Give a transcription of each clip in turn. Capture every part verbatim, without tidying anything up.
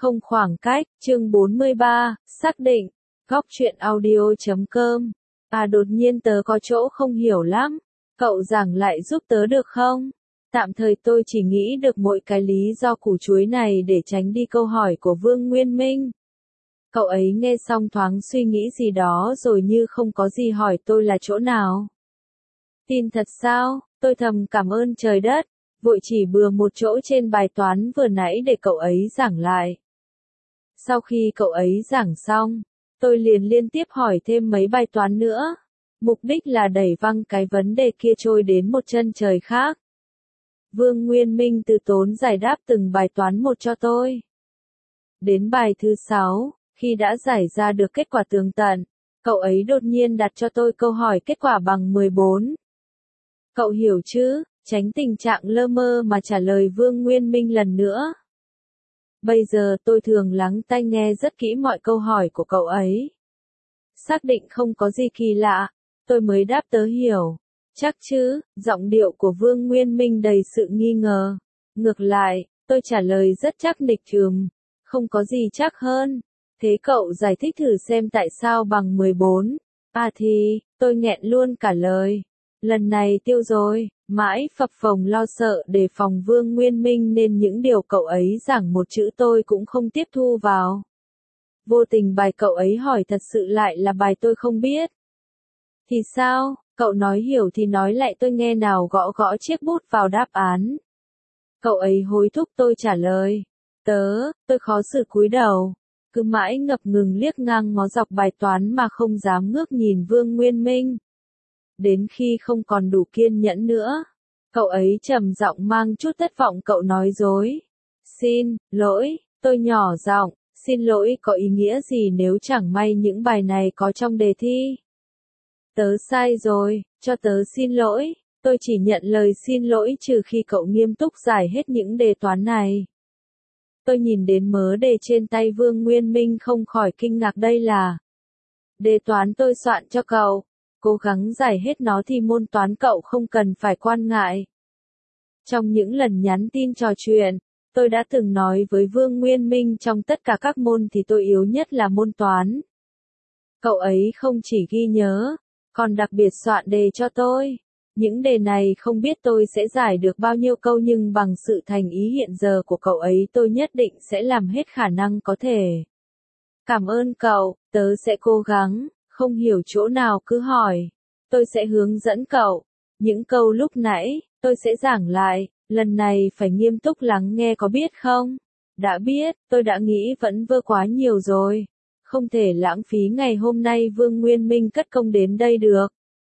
Không khoảng cách, chương bốn mươi ba, xác định, góc truyện audio.com. À đột nhiên tớ có chỗ không hiểu lắm, cậu giảng lại giúp tớ được không? Tạm thời tôi chỉ nghĩ được mỗi cái lý do củ chuối này để tránh đi câu hỏi của Vương Nguyên Minh. Cậu ấy nghe xong thoáng suy nghĩ gì đó rồi như không có gì hỏi tôi là chỗ nào. Tin thật sao? Tôi thầm cảm ơn trời đất, vội chỉ bừa một chỗ trên bài toán vừa nãy để cậu ấy giảng lại. Sau khi cậu ấy giảng xong, tôi liền liên tiếp hỏi thêm mấy bài toán nữa. Mục đích là đẩy văng cái vấn đề kia trôi đến một chân trời khác. Vương Nguyên Minh từ tốn giải đáp từng bài toán một cho tôi. Đến bài thứ sáu, khi đã giải ra được kết quả tường tận, cậu ấy đột nhiên đặt cho tôi câu hỏi kết quả bằng mười bốn. Cậu hiểu chứ, tránh tình trạng lơ mơ mà trả lời Vương Nguyên Minh lần nữa. Bây giờ tôi thường lắng tai nghe rất kỹ mọi câu hỏi của cậu ấy. Xác định không có gì kỳ lạ, tôi mới đáp tớ hiểu. Chắc chứ, giọng điệu của Vương Nguyên Minh đầy sự nghi ngờ. Ngược lại, tôi trả lời rất chắc nịch trường. Không có gì chắc hơn. Thế cậu giải thích thử xem tại sao bằng mười bốn. À thì, tôi nghẹn luôn cả lời. Lần này tiêu rồi, mãi phập phồng lo sợ đề phòng Vương Nguyên Minh nên những điều cậu ấy giảng một chữ tôi cũng không tiếp thu vào. Vô tình bài cậu ấy hỏi thật sự lại là bài tôi không biết. Thì sao, cậu nói hiểu thì nói lại tôi nghe nào, gõ gõ chiếc bút vào đáp án. Cậu ấy hối thúc tôi trả lời. Tớ, tôi khó xử cúi đầu. Cứ mãi ngập ngừng liếc ngang ngó dọc bài toán mà không dám ngước nhìn Vương Nguyên Minh. Đến khi không còn đủ kiên nhẫn nữa, cậu ấy trầm giọng mang chút thất vọng cậu nói dối. Xin lỗi, tôi nhỏ giọng, xin lỗi có ý nghĩa gì nếu chẳng may những bài này có trong đề thi? Tớ sai rồi, cho tớ xin lỗi, tôi chỉ nhận lời xin lỗi trừ khi cậu nghiêm túc giải hết những đề toán này. Tôi nhìn đến mớ đề trên tay Vương Nguyên Minh không khỏi kinh ngạc, đây là đề toán tôi soạn cho cậu. Cố gắng giải hết nó thì môn toán cậu không cần phải quan ngại. Trong những lần nhắn tin trò chuyện, tôi đã từng nói với Vương Nguyên Minh trong tất cả các môn thì tôi yếu nhất là môn toán. Cậu ấy không chỉ ghi nhớ, còn đặc biệt soạn đề cho tôi. Những đề này không biết tôi sẽ giải được bao nhiêu câu nhưng bằng sự thành ý hiện giờ của cậu ấy tôi nhất định sẽ làm hết khả năng có thể. Cảm ơn cậu, tớ sẽ cố gắng. Không hiểu chỗ nào cứ hỏi. Tôi sẽ hướng dẫn cậu. Những câu lúc nãy, tôi sẽ giảng lại. Lần này phải nghiêm túc lắng nghe có biết không? Đã biết, tôi đã nghĩ vẫn vơ quá nhiều rồi. Không thể lãng phí ngày hôm nay Vương Nguyên Minh cất công đến đây được.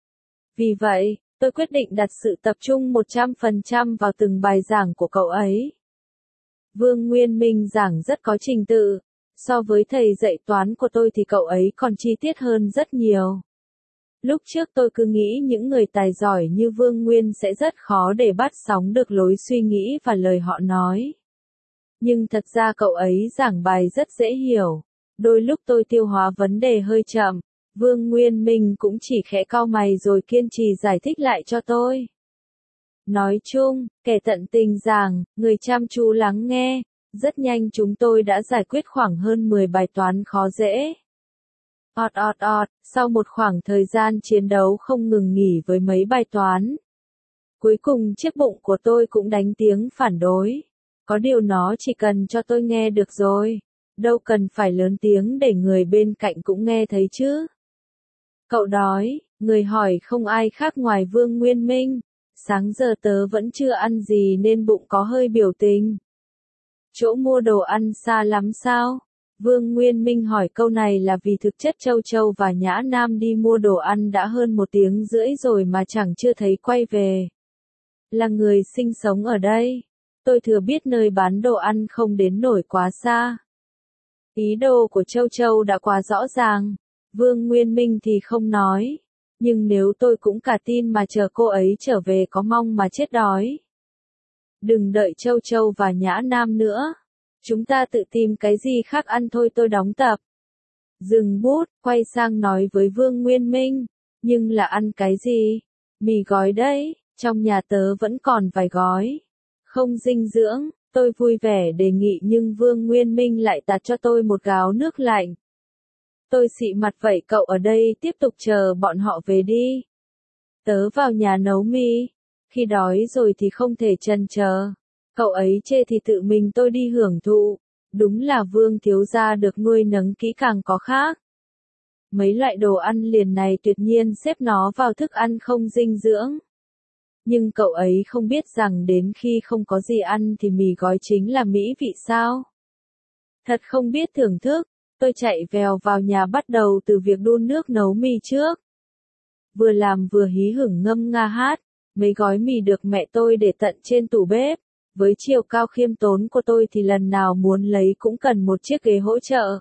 Vì vậy, tôi quyết định đặt sự tập trung một trăm phần trăm vào từng bài giảng của cậu ấy. Vương Nguyên Minh giảng rất có trình tự. So với thầy dạy toán của tôi thì cậu ấy còn chi tiết hơn rất nhiều. Lúc trước tôi cứ nghĩ những người tài giỏi như Vương Nguyên sẽ rất khó để bắt sóng được lối suy nghĩ và lời họ nói. Nhưng thật ra cậu ấy giảng bài rất dễ hiểu. Đôi lúc tôi tiêu hóa vấn đề hơi chậm, Vương Nguyên Minh cũng chỉ khẽ cau mày rồi kiên trì giải thích lại cho tôi. Nói chung, kẻ tận tình giảng, người chăm chú lắng nghe. Rất nhanh chúng tôi đã giải quyết khoảng hơn mười bài toán khó dễ. Ọt ọt ọt, sau một khoảng thời gian chiến đấu không ngừng nghỉ với mấy bài toán. Cuối cùng chiếc bụng của tôi cũng đánh tiếng phản đối. Có điều nó chỉ cần cho tôi nghe được rồi. Đâu cần phải lớn tiếng để người bên cạnh cũng nghe thấy chứ. Cậu đói, người hỏi không ai khác ngoài Vương Nguyên Minh. Sáng giờ tớ vẫn chưa ăn gì nên bụng có hơi biểu tình. Chỗ mua đồ ăn xa lắm sao? Vương Nguyên Minh hỏi câu này là vì thực chất Châu Châu và Nhã Nam đi mua đồ ăn đã hơn một tiếng rưỡi rồi mà chẳng chưa thấy quay về. Là người sinh sống ở đây. Tôi thừa biết nơi bán đồ ăn không đến nổi quá xa. Ý đồ của Châu Châu đã quá rõ ràng. Vương Nguyên Minh thì không nói. Nhưng nếu tôi cũng cả tin mà chờ cô ấy trở về có mong mà chết đói. Đừng đợi Châu Châu và Nhã Nam nữa. Chúng ta tự tìm cái gì khác ăn thôi, tôi đóng tập. Dừng bút, quay sang nói với Vương Nguyên Minh. Nhưng là ăn cái gì? Mì gói đấy, trong nhà tớ vẫn còn vài gói. Không dinh dưỡng, Tôi vui vẻ đề nghị nhưng Vương Nguyên Minh lại tạt cho tôi một gáo nước lạnh. Tôi xị mặt vậy cậu ở đây tiếp tục chờ bọn họ về đi. Tớ vào nhà nấu mì. Khi đói rồi thì không thể chần chờ. Cậu ấy chê thì tự mình tôi đi hưởng thụ. Đúng là Vương thiếu gia được nuôi nấng kỹ càng có khác. Mấy loại đồ ăn liền này tuyệt nhiên xếp nó vào thức ăn không dinh dưỡng. Nhưng cậu ấy không biết rằng đến khi không có gì ăn thì mì gói chính là mỹ vị sao. Thật không biết thưởng thức, tôi chạy vèo vào nhà bắt đầu từ việc đun nước nấu mì trước. Vừa làm vừa hí hửng ngâm nga hát, mấy gói mì được mẹ tôi để tận trên tủ bếp. Với chiều cao khiêm tốn của tôi thì lần nào muốn lấy cũng cần một chiếc ghế hỗ trợ.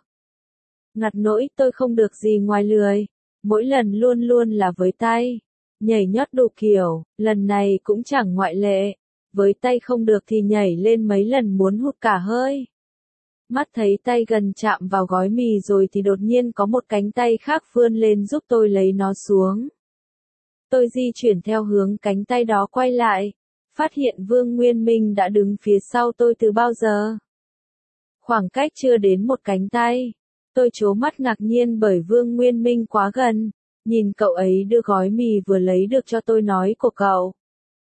Ngặt nỗi tôi không được gì ngoài lười, mỗi lần luôn luôn là với tay. Nhảy nhót đủ kiểu, lần này cũng chẳng ngoại lệ. Với tay không được thì nhảy lên mấy lần muốn hụt cả hơi. Mắt thấy tay gần chạm vào gói mì rồi thì đột nhiên có một cánh tay khác vươn lên giúp tôi lấy nó xuống. Tôi di chuyển theo hướng cánh tay đó quay lại, phát hiện Vương Nguyên Minh đã đứng phía sau tôi từ bao giờ. Khoảng cách chưa đến một cánh tay. Tôi trố mắt ngạc nhiên bởi Vương Nguyên Minh quá gần. Nhìn cậu ấy đưa gói mì vừa lấy được cho tôi nói của cậu.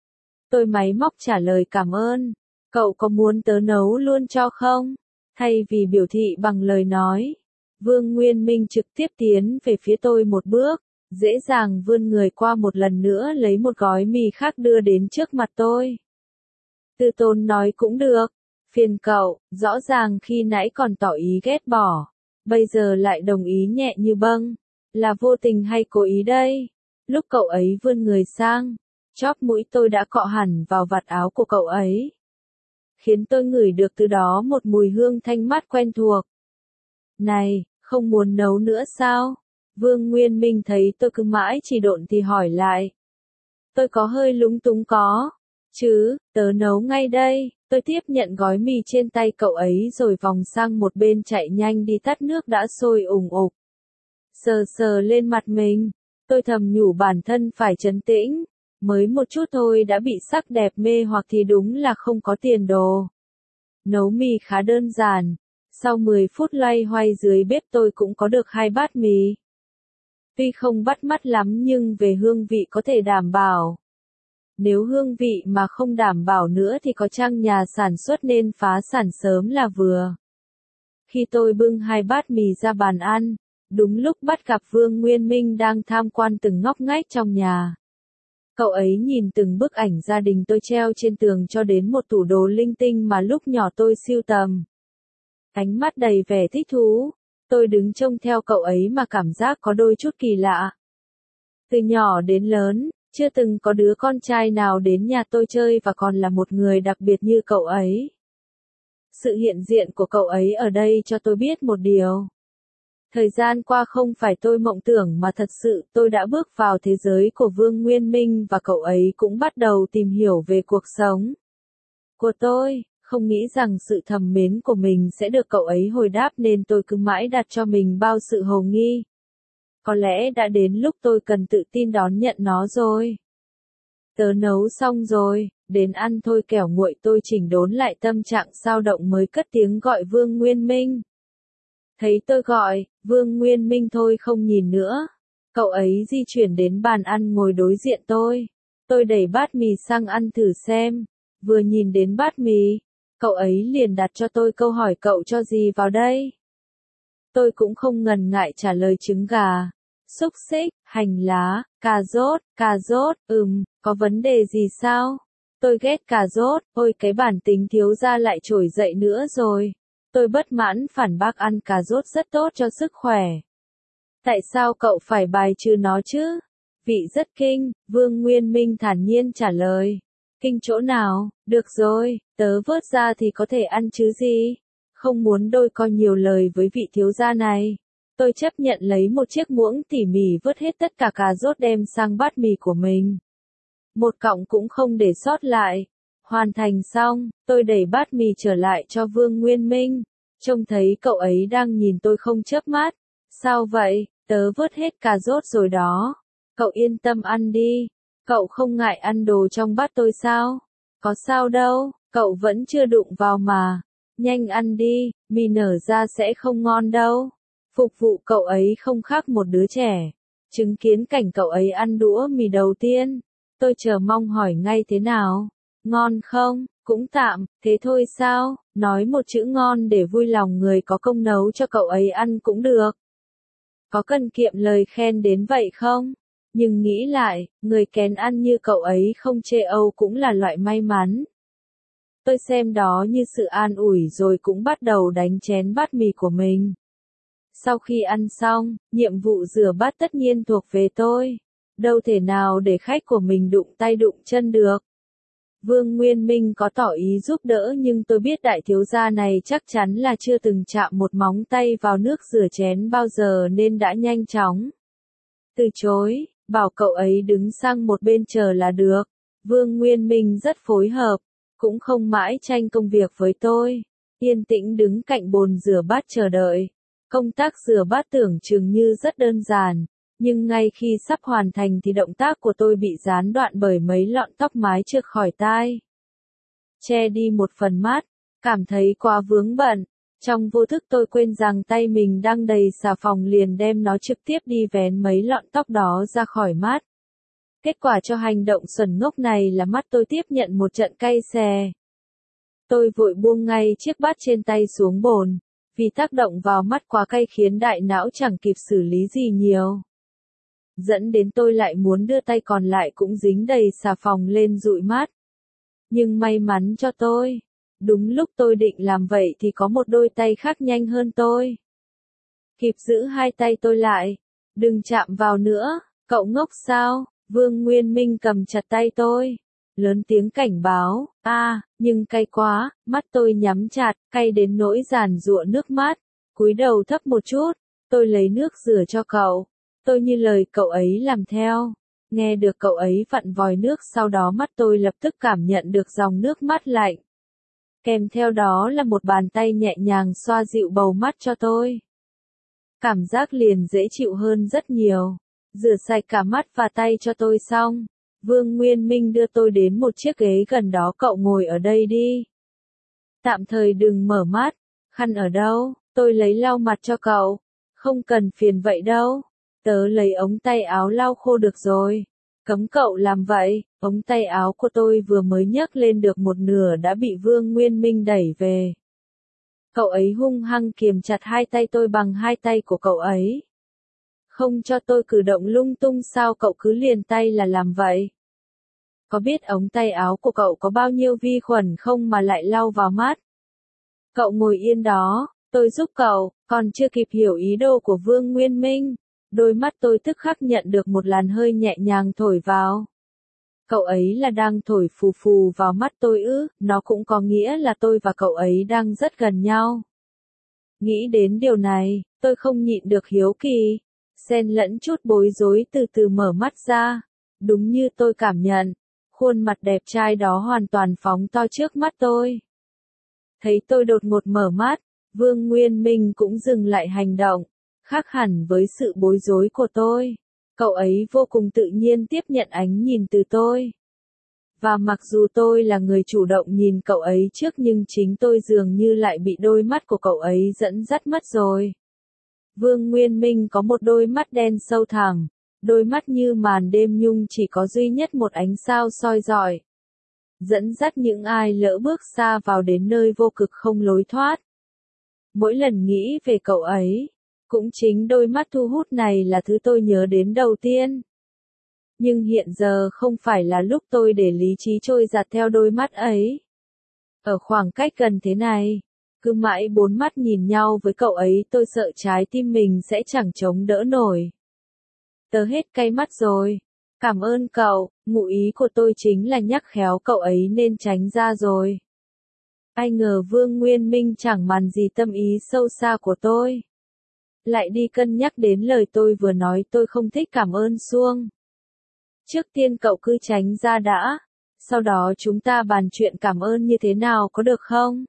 Tôi máy móc trả lời cảm ơn. Cậu có muốn tớ nấu luôn cho không? Thay vì biểu thị bằng lời nói, Vương Nguyên Minh trực tiếp tiến về phía tôi một bước, dễ dàng vươn người qua một lần nữa lấy một gói mì khác đưa đến trước mặt tôi. Tư Tôn nói cũng được, phiền cậu, rõ ràng khi nãy còn tỏ ý ghét bỏ, bây giờ lại đồng ý nhẹ như bâng. Là vô tình hay cố ý đây? Lúc cậu ấy vươn người sang, chóp mũi tôi đã cọ hẳn vào vạt áo của cậu ấy. Khiến tôi ngửi được từ đó một mùi hương thanh mát quen thuộc. Này, không muốn nấu nữa sao? Vương Nguyên Minh thấy tôi cứ mãi chỉ độn thì hỏi lại. Tôi có hơi lúng túng có. Chứ, tớ nấu ngay đây. Tôi tiếp nhận gói mì trên tay cậu ấy rồi vòng sang một bên chạy nhanh đi tắt nước đã sôi ủng ục. Sờ sờ lên mặt mình, tôi thầm nhủ bản thân phải trấn tĩnh, mới một chút thôi đã bị sắc đẹp mê hoặc thì đúng là không có tiền đồ. Nấu mì khá đơn giản, sau mười phút loay hoay dưới bếp tôi cũng có được hai bát mì. Tuy không bắt mắt lắm nhưng về hương vị có thể đảm bảo. Nếu hương vị mà không đảm bảo nữa thì có chăng nhà sản xuất nên phá sản sớm là vừa. Khi tôi bưng hai bát mì ra bàn ăn, đúng lúc bắt gặp Vương Nguyên Minh đang tham quan từng ngóc ngách trong nhà. Cậu ấy nhìn từng bức ảnh gia đình tôi treo trên tường cho đến một tủ đồ linh tinh mà lúc nhỏ tôi sưu tầm. Ánh mắt đầy vẻ thích thú, tôi đứng trông theo cậu ấy mà cảm giác có đôi chút kỳ lạ. Từ nhỏ đến lớn, chưa từng có đứa con trai nào đến nhà tôi chơi và còn là một người đặc biệt như cậu ấy. Sự hiện diện của cậu ấy ở đây cho tôi biết một điều. Thời gian qua không phải tôi mộng tưởng mà thật sự tôi đã bước vào thế giới của Vương Nguyên Minh và cậu ấy cũng bắt đầu tìm hiểu về cuộc sống của tôi, không nghĩ rằng sự thầm mến của mình sẽ được cậu ấy hồi đáp nên tôi cứ mãi đặt cho mình bao sự hồ nghi. Có lẽ đã đến lúc tôi cần tự tin đón nhận nó rồi. Tớ nấu xong rồi, đến ăn thôi kẻo nguội tôi chỉnh đốn lại tâm trạng sao động mới cất tiếng gọi Vương Nguyên Minh. Thấy tôi gọi, Vương Nguyên Minh thôi không nhìn nữa. Cậu ấy di chuyển đến bàn ăn ngồi đối diện tôi. Tôi đẩy bát mì sang ăn thử xem. Vừa nhìn đến bát mì, cậu ấy liền đặt cho tôi câu hỏi cậu cho gì vào đây. Tôi cũng không ngần ngại trả lời trứng gà, xúc xích, hành lá, cà rốt, cà rốt, ừm, có vấn đề gì sao? Tôi ghét cà rốt, ôi cái bản tính thiếu gia lại trỗi dậy nữa rồi. Tôi bất mãn phản bác ăn cà rốt rất tốt cho sức khỏe. Tại sao cậu phải bài trừ nó chứ? Vị rất kinh, Vương Nguyên Minh thản nhiên trả lời. Kinh chỗ nào? Được rồi, tớ vớt ra thì có thể ăn chứ gì? Không muốn đôi co nhiều lời với vị thiếu gia này. Tôi chấp nhận lấy một chiếc muỗng tỉ mỉ vớt hết tất cả cà rốt đem sang bát mì của mình. Một cọng cũng không để sót lại. Hoàn thành xong, tôi đẩy bát mì trở lại cho Vương Nguyên Minh. Trông thấy cậu ấy đang nhìn tôi không chớp mắt. Sao vậy, tớ vớt hết cà rốt rồi đó. Cậu yên tâm ăn đi. Cậu không ngại ăn đồ trong bát tôi sao? Có sao đâu, Cậu vẫn chưa đụng vào mà. Nhanh ăn đi, mì nở ra sẽ không ngon đâu. Phục vụ cậu ấy không khác một đứa trẻ. Chứng kiến cảnh cậu ấy ăn đũa mì đầu tiên, tôi chờ mong hỏi ngay thế nào. Ngon không? Cũng tạm, thế thôi sao? Nói một chữ ngon để vui lòng người có công nấu cho cậu ấy ăn cũng được. Có cần kiệm lời khen đến vậy không? Nhưng nghĩ lại, người kén ăn như cậu ấy không chê Âu cũng là loại may mắn. Tôi xem đó như sự an ủi rồi cũng bắt đầu đánh chén bát mì của mình. Sau khi ăn xong, nhiệm vụ rửa bát tất nhiên thuộc về tôi. Đâu thể nào để khách của mình đụng tay đụng chân được. Vương Nguyên Minh có tỏ ý giúp đỡ nhưng tôi biết đại thiếu gia này chắc chắn là chưa từng chạm một móng tay vào nước rửa chén bao giờ nên đã nhanh chóng từ chối, bảo cậu ấy đứng sang một bên chờ là được. Vương Nguyên Minh rất phối hợp, cũng không mãi tranh công việc với tôi, yên tĩnh đứng cạnh bồn rửa bát chờ đợi. Công tác rửa bát tưởng chừng như rất đơn giản, nhưng ngay khi sắp hoàn thành thì động tác của tôi bị gián đoạn bởi mấy lọn tóc mái trượt khỏi tai. Che đi một phần mát, cảm thấy quá vướng bận. Trong vô thức tôi quên rằng tay mình đang đầy xà phòng liền đem nó trực tiếp đi vén mấy lọn tóc đó ra khỏi mát. Kết quả cho hành động xuẩn ngốc này là mắt tôi tiếp nhận một trận cay xè. Tôi vội buông ngay chiếc bát trên tay xuống bồn, vì tác động vào mắt quá cay khiến đại não chẳng kịp xử lý gì nhiều. Dẫn đến tôi lại muốn đưa tay còn lại cũng dính đầy xà phòng lên dụi mát. Nhưng may mắn cho tôi, đúng lúc tôi định làm vậy thì có một đôi tay khác nhanh hơn tôi. Kịp giữ hai tay tôi lại. Đừng chạm vào nữa, cậu ngốc sao? Vương Nguyên Minh cầm chặt tay tôi. Lớn tiếng cảnh báo, a à, nhưng cay quá, mắt tôi nhắm chặt, cay đến nỗi giàn giụa nước mắt. Cúi đầu thấp một chút, tôi lấy nước rửa cho cậu. Tôi như lời cậu ấy làm theo. Nghe được cậu ấy vặn vòi nước sau đó mắt tôi lập tức cảm nhận được dòng nước mắt lạnh. Kèm theo đó là một bàn tay nhẹ nhàng xoa dịu bầu mắt cho tôi. Cảm giác liền dễ chịu hơn rất nhiều. Rửa sạch cả mắt và tay cho tôi xong. Vương Nguyên Minh đưa tôi đến một chiếc ghế gần đó, cậu ngồi ở đây đi. Tạm thời đừng mở mắt. Khăn ở đâu? Tôi lấy lau mặt cho cậu. Không cần phiền vậy đâu. Tớ lấy ống tay áo lau khô được rồi. Cấm cậu làm vậy. Ống tay áo của tôi vừa mới nhấc lên được một nửa đã bị Vương Nguyên Minh đẩy về. Cậu ấy hung hăng kiềm chặt hai tay tôi bằng hai tay của cậu ấy. Không cho tôi cử động lung tung sao cậu cứ liền tay là làm vậy? Có biết ống tay áo của cậu có bao nhiêu vi khuẩn không mà lại lau vào mắt? Cậu ngồi yên đó, tôi giúp cậu, còn chưa kịp hiểu ý đồ của Vương Nguyên Minh. Đôi mắt tôi tức khắc nhận được một làn hơi nhẹ nhàng thổi vào. Cậu ấy là đang thổi phù phù vào mắt tôi ư, nó cũng có nghĩa là tôi và cậu ấy đang rất gần nhau. Nghĩ đến điều này, tôi không nhịn được hiếu kỳ, xen lẫn chút bối rối từ từ mở mắt ra. Đúng như tôi cảm nhận, khuôn mặt đẹp trai đó hoàn toàn phóng to trước mắt tôi. Thấy tôi đột ngột mở mắt, Vương Nguyên Minh cũng dừng lại hành động, khác hẳn với sự bối rối của tôi. Cậu ấy vô cùng tự nhiên tiếp nhận ánh nhìn từ tôi. Và mặc dù tôi là người chủ động nhìn cậu ấy trước nhưng chính tôi dường như lại bị đôi mắt của cậu ấy dẫn dắt mất rồi. Vương Nguyên Minh có một đôi mắt đen sâu thẳm, đôi mắt như màn đêm nhung chỉ có duy nhất một ánh sao soi rọi. Dẫn dắt những ai lỡ bước xa vào đến nơi vô cực không lối thoát. Mỗi lần nghĩ về cậu ấy, cũng chính đôi mắt thu hút này là thứ tôi nhớ đến đầu tiên. Nhưng hiện giờ không phải là lúc tôi để lý trí trôi dạt theo đôi mắt ấy. Ở khoảng cách gần thế này, cứ mãi bốn mắt nhìn nhau với cậu ấy tôi sợ trái tim mình sẽ chẳng chống đỡ nổi. Tớ hết cay mắt rồi. Cảm ơn cậu, ngụ ý của tôi chính là nhắc khéo cậu ấy nên tránh ra rồi. Ai ngờ Vương Nguyên Minh chẳng màng gì tâm ý sâu xa của tôi. Lại đi cân nhắc đến lời tôi vừa nói, tôi không thích cảm ơn suông. Trước tiên cậu cứ tránh ra đã, sau đó chúng ta bàn chuyện cảm ơn như thế nào có được không?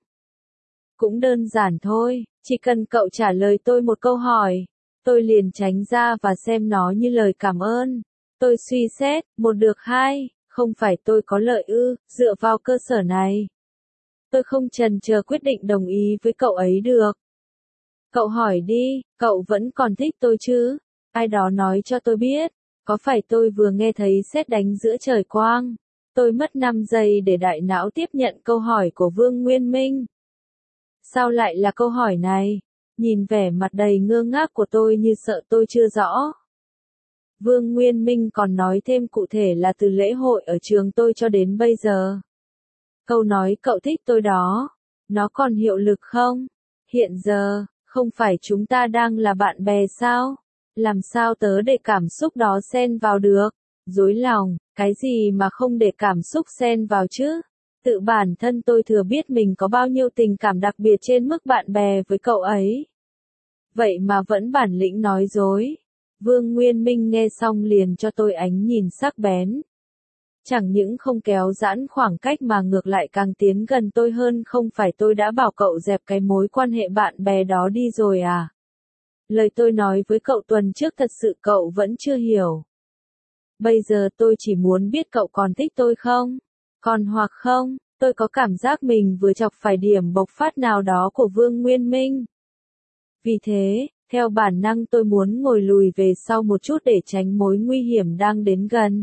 Cũng đơn giản thôi, chỉ cần cậu trả lời tôi một câu hỏi, tôi liền tránh ra và xem nó như lời cảm ơn. Tôi suy xét, một được hai, không phải tôi có lợi ư, dựa vào cơ sở này. Tôi không chần chờ quyết định đồng ý với cậu ấy được. Cậu hỏi đi, cậu vẫn còn thích tôi chứ? Ai đó nói cho tôi biết, có phải tôi vừa nghe thấy sét đánh giữa trời quang? Tôi mất năm giây để đại não tiếp nhận câu hỏi của Vương Nguyên Minh. Sao lại là câu hỏi này? Nhìn vẻ mặt đầy ngơ ngác của tôi như sợ tôi chưa rõ. Vương Nguyên Minh còn nói thêm cụ thể là từ lễ hội ở trường tôi cho đến bây giờ. Câu nói cậu thích tôi đó, nó còn hiệu lực không? Hiện giờ, không phải chúng ta đang là bạn bè sao? Làm sao tớ để cảm xúc đó xen vào được? Dối lòng, cái gì mà không để cảm xúc xen vào chứ? Tự bản thân tôi thừa biết mình có bao nhiêu tình cảm đặc biệt trên mức bạn bè với cậu ấy. Vậy mà vẫn bản lĩnh nói dối. Vương Nguyên Minh nghe xong liền cho tôi ánh nhìn sắc bén. Chẳng những không kéo giãn khoảng cách mà ngược lại càng tiến gần tôi hơn, không phải tôi đã bảo cậu dẹp cái mối quan hệ bạn bè đó đi rồi à? Lời tôi nói với cậu tuần trước thật sự cậu vẫn chưa hiểu. Bây giờ tôi chỉ muốn biết cậu còn thích tôi không? Còn hoặc không, tôi có cảm giác mình vừa chọc phải điểm bộc phát nào đó của Vương Nguyên Minh. Vì thế, theo bản năng tôi muốn ngồi lùi về sau một chút để tránh mối nguy hiểm đang đến gần.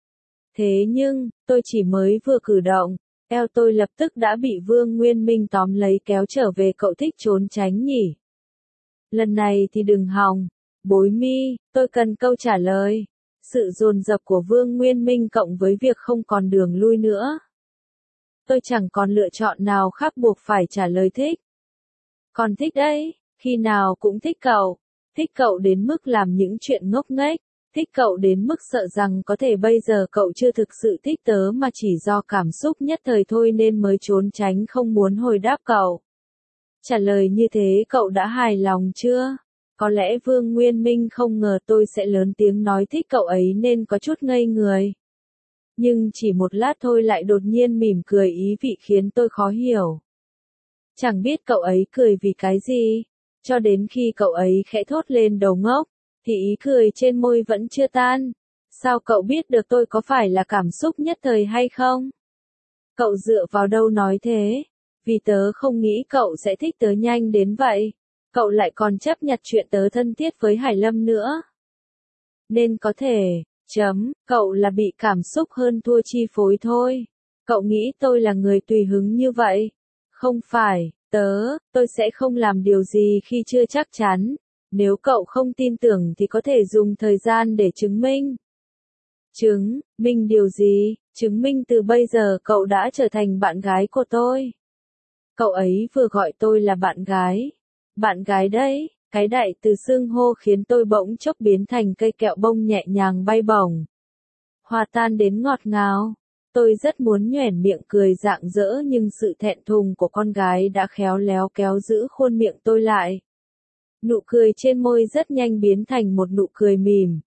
Thế nhưng, tôi chỉ mới vừa cử động, eo tôi lập tức đã bị Vương Nguyên Minh tóm lấy kéo trở về. Cậu thích trốn tránh nhỉ? Lần này thì đừng hòng. Bối mi, tôi cần câu trả lời. Sự dồn dập của Vương Nguyên Minh cộng với việc không còn đường lui nữa. Tôi chẳng còn lựa chọn nào khác, buộc phải trả lời thích. Còn thích đấy, khi nào cũng thích cậu. Thích cậu đến mức làm những chuyện ngốc nghếch. Thích cậu đến mức sợ rằng có thể bây giờ cậu chưa thực sự thích tớ mà chỉ do cảm xúc nhất thời thôi nên mới trốn tránh không muốn hồi đáp cậu. Trả lời như thế cậu đã hài lòng chưa? Có lẽ Vương Nguyên Minh không ngờ tôi sẽ lớn tiếng nói thích cậu ấy nên có chút ngây người. Nhưng chỉ một lát thôi lại đột nhiên mỉm cười, ý vị khiến tôi khó hiểu. Chẳng biết cậu ấy cười vì cái gì, cho đến khi cậu ấy khẽ thốt lên đầu ngốc, thì ý cười trên môi vẫn chưa tan. Sao cậu biết được tôi có phải là cảm xúc nhất thời hay không? Cậu dựa vào đâu nói thế? Vì tớ không nghĩ cậu sẽ thích tớ nhanh đến vậy. Cậu lại còn chấp nhặt chuyện tớ thân thiết với Hải Lâm nữa. Nên có thể, chấm, cậu là bị cảm xúc hơn thua chi phối thôi. Cậu nghĩ tôi là người tùy hứng như vậy? Không phải, tớ, tôi sẽ không làm điều gì khi chưa chắc chắn. Nếu cậu không tin tưởng thì có thể dùng thời gian để chứng minh. Chứng minh điều gì? Chứng minh từ bây giờ cậu đã trở thành bạn gái của tôi. Cậu ấy vừa gọi tôi là bạn gái. Bạn gái đấy, cái đại từ xưng hô khiến tôi bỗng chốc biến thành cây kẹo bông nhẹ nhàng bay bổng. Hòa tan đến ngọt ngào. Tôi rất muốn nhoẻn miệng cười rạng rỡ nhưng sự thẹn thùng của con gái đã khéo léo kéo giữ khuôn miệng tôi lại. Nụ cười trên môi rất nhanh biến thành một nụ cười mỉm.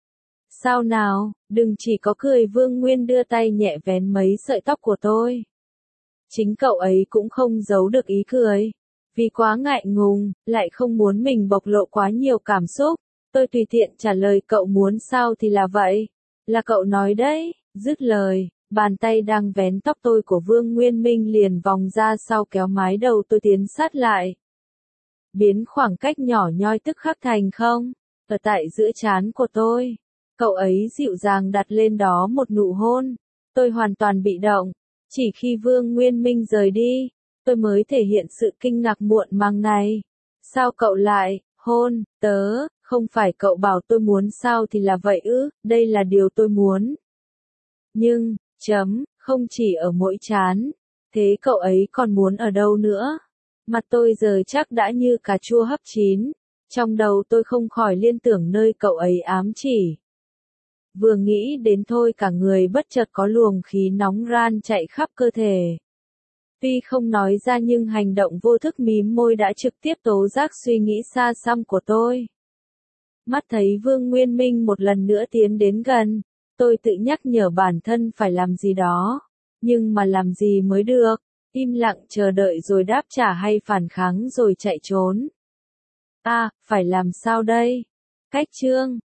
Sao nào, đừng chỉ có cười. Vương Nguyên đưa tay nhẹ vén mấy sợi tóc của tôi. Chính cậu ấy cũng không giấu được ý cười. Vì quá ngại ngùng, lại không muốn mình bộc lộ quá nhiều cảm xúc. Tôi tùy tiện trả lời cậu muốn sao thì là vậy. Là cậu nói đấy, dứt lời, bàn tay đang vén tóc tôi của Vương Nguyên Minh liền vòng ra sau kéo mái đầu tôi tiến sát lại. Biến khoảng cách nhỏ nhoi tức khắc thành không, ở tại giữa trán của tôi. Cậu ấy dịu dàng đặt lên đó một nụ hôn. Tôi hoàn toàn bị động. Chỉ khi Vương Nguyên Minh rời đi, tôi mới thể hiện sự kinh ngạc muộn màng này. Sao cậu lại, hôn, tớ, không phải cậu bảo tôi muốn sao thì là vậy ư, đây là điều tôi muốn. Nhưng, chấm, không chỉ ở mỗi trán. Thế cậu ấy còn muốn ở đâu nữa? Mặt tôi giờ chắc đã như cà chua hấp chín. Trong đầu tôi không khỏi liên tưởng nơi cậu ấy ám chỉ. Vừa nghĩ đến thôi cả người bất chợt có luồng khí nóng ran chạy khắp cơ thể. Tuy không nói ra nhưng hành động vô thức mím môi đã trực tiếp tố giác suy nghĩ xa xăm của tôi. Mắt thấy Vương Nguyên Minh một lần nữa tiến đến gần, tôi tự nhắc nhở bản thân phải làm gì đó. Nhưng mà làm gì mới được? Im lặng chờ đợi rồi đáp trả hay phản kháng rồi chạy trốn? À, phải làm sao đây? Cách chương